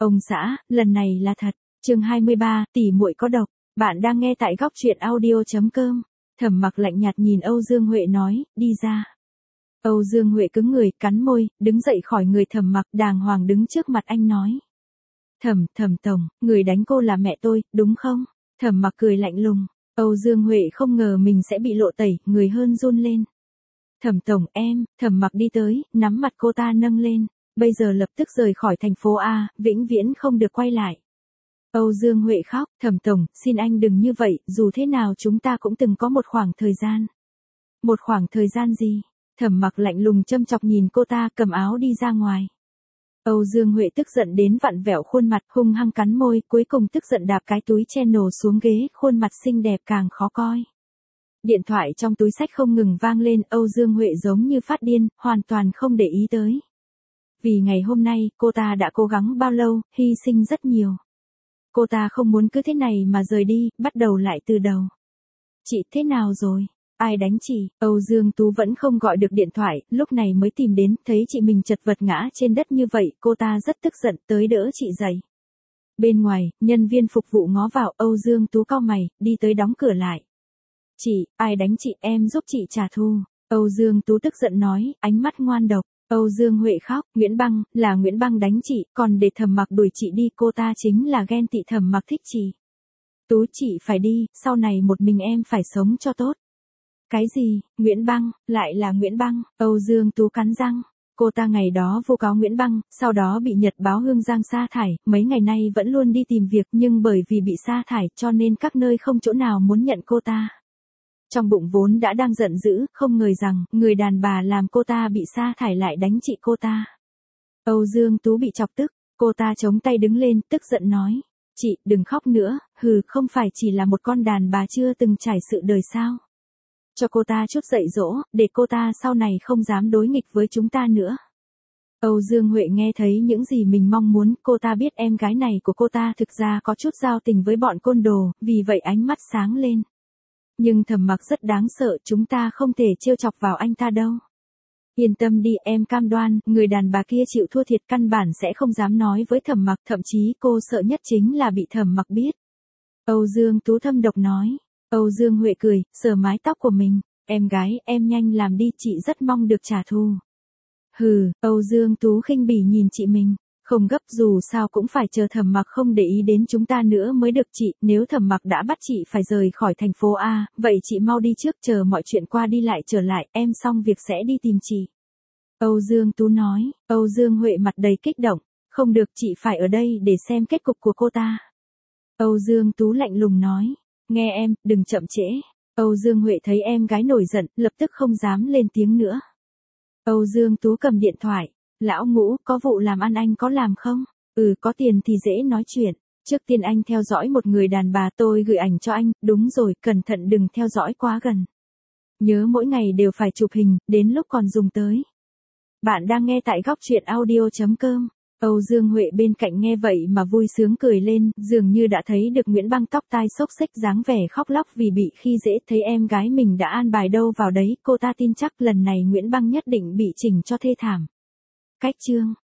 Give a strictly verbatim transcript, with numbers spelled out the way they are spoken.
Ông xã, lần này là thật. Chương hai mươi ba, tỷ muội có độc. Bạn đang nghe tại góc truyện audio chấm com. Thẩm Mặc lạnh nhạt nhìn Âu Dương Huệ nói, đi ra. Âu Dương Huệ cứng người, cắn môi, đứng dậy khỏi người Thẩm Mặc, đàng hoàng đứng trước mặt anh nói. Thẩm, Thẩm tổng, người đánh cô là mẹ tôi, đúng không? Thẩm Mặc cười lạnh lùng. Âu Dương Huệ không ngờ mình sẽ bị lộ tẩy, người hơn run lên. Thẩm tổng em, Thẩm Mặc đi tới, nắm mặt cô ta nâng lên. Bây giờ lập tức rời khỏi thành phố A, vĩnh viễn không được quay lại. Âu Dương Huệ khóc, Thẩm tổng, xin anh đừng như vậy, dù thế nào chúng ta cũng từng có một khoảng thời gian. Một khoảng thời gian gì? Thẩm Mặc lạnh lùng châm chọc nhìn cô ta, cầm áo đi ra ngoài. Âu Dương Huệ tức giận đến vặn vẹo khuôn mặt, hung hăng cắn môi, cuối cùng tức giận đạp cái túi che nổ xuống ghế, khuôn mặt xinh đẹp càng khó coi. Điện thoại trong túi xách không ngừng vang lên, Âu Dương Huệ giống như phát điên, hoàn toàn không để ý tới. Vì ngày hôm nay, cô ta đã cố gắng bao lâu, hy sinh rất nhiều. Cô ta không muốn cứ thế này mà rời đi, bắt đầu lại từ đầu. Chị thế nào rồi? Ai đánh chị? Âu Dương Tú vẫn không gọi được điện thoại, lúc này mới tìm đến, thấy chị mình chật vật ngã trên đất như vậy, cô ta rất tức giận, tới đỡ chị dậy. Bên ngoài, nhân viên phục vụ ngó vào, Âu Dương Tú cau mày, đi tới đóng cửa lại. Chị, ai đánh chị, em giúp chị trả thù. Âu Dương Tú tức giận nói, ánh mắt ngoan độc. Âu Dương Huệ khóc, Nguyễn Băng, là Nguyễn Băng đánh chị, còn để Thẩm Mặc đuổi chị đi, cô ta chính là ghen tị Thẩm Mặc thích chị. Tú chị phải đi, sau này một mình em phải sống cho tốt. Cái gì, Nguyễn Băng, lại là Nguyễn Băng, Âu Dương Tú cắn răng. Cô ta ngày đó vu cáo Nguyễn Băng, sau đó bị Nhật báo Hương Giang sa thải, mấy ngày nay vẫn luôn đi tìm việc nhưng bởi vì bị sa thải cho nên các nơi không chỗ nào muốn nhận cô ta. Trong bụng vốn đã đang giận dữ, không ngờ rằng, người đàn bà làm cô ta bị sa thải lại đánh chị cô ta. Âu Dương Tú bị chọc tức, cô ta chống tay đứng lên, tức giận nói. Chị, đừng khóc nữa, hừ, không phải chỉ là một con đàn bà chưa từng trải sự đời sao. Cho cô ta chút dạy dỗ, để cô ta sau này không dám đối nghịch với chúng ta nữa. Âu Dương Huệ nghe thấy những gì mình mong muốn, cô ta biết em gái này của cô ta thực ra có chút giao tình với bọn côn đồ, vì vậy ánh mắt sáng lên. Nhưng Thẩm Mặc rất đáng sợ, chúng ta không thể trêu chọc vào anh ta đâu. Yên tâm đi, em cam đoan, người đàn bà kia chịu thua thiệt căn bản sẽ không dám nói với Thẩm Mặc, thậm chí cô sợ nhất chính là bị Thẩm Mặc biết. Âu Dương Tú thâm độc nói. Âu Dương Huệ cười, sờ mái tóc của mình, em gái, em nhanh làm đi, chị rất mong được trả thù. Hừ, Âu Dương Tú khinh bỉ nhìn chị mình. Không gấp, dù sao cũng phải chờ Thẩm Mặc không để ý đến chúng ta nữa mới được chị, nếu Thẩm Mặc đã bắt chị phải rời khỏi thành phố A, vậy chị mau đi trước, chờ mọi chuyện qua đi lại trở lại, em xong việc sẽ đi tìm chị. Âu Dương Tú nói. Âu Dương Huệ mặt đầy kích động, không được, chị phải ở đây để xem kết cục của cô ta. Âu Dương Tú lạnh lùng nói, nghe em, đừng chậm trễ. Âu Dương Huệ thấy em gái nổi giận, lập tức không dám lên tiếng nữa. Âu Dương Tú cầm điện thoại. Lão Ngũ, có vụ làm ăn anh có làm không? Ừ, có tiền thì dễ nói chuyện. Trước tiên anh theo dõi một người đàn bà, tôi gửi ảnh cho anh, đúng rồi, cẩn thận đừng theo dõi quá gần. Nhớ mỗi ngày đều phải chụp hình, đến lúc còn dùng tới. Bạn đang nghe tại góc truyện audio chấm com. Âu Dương Huệ bên cạnh nghe vậy mà vui sướng cười lên, dường như đã thấy được Nguyễn Băng tóc tai xốc xếch dáng vẻ khóc lóc vì bị khi dễ, thấy em gái mình đã an bài đâu vào đấy, cô ta tin chắc lần này Nguyễn Băng nhất định bị chỉnh cho thê thảm. Cách chương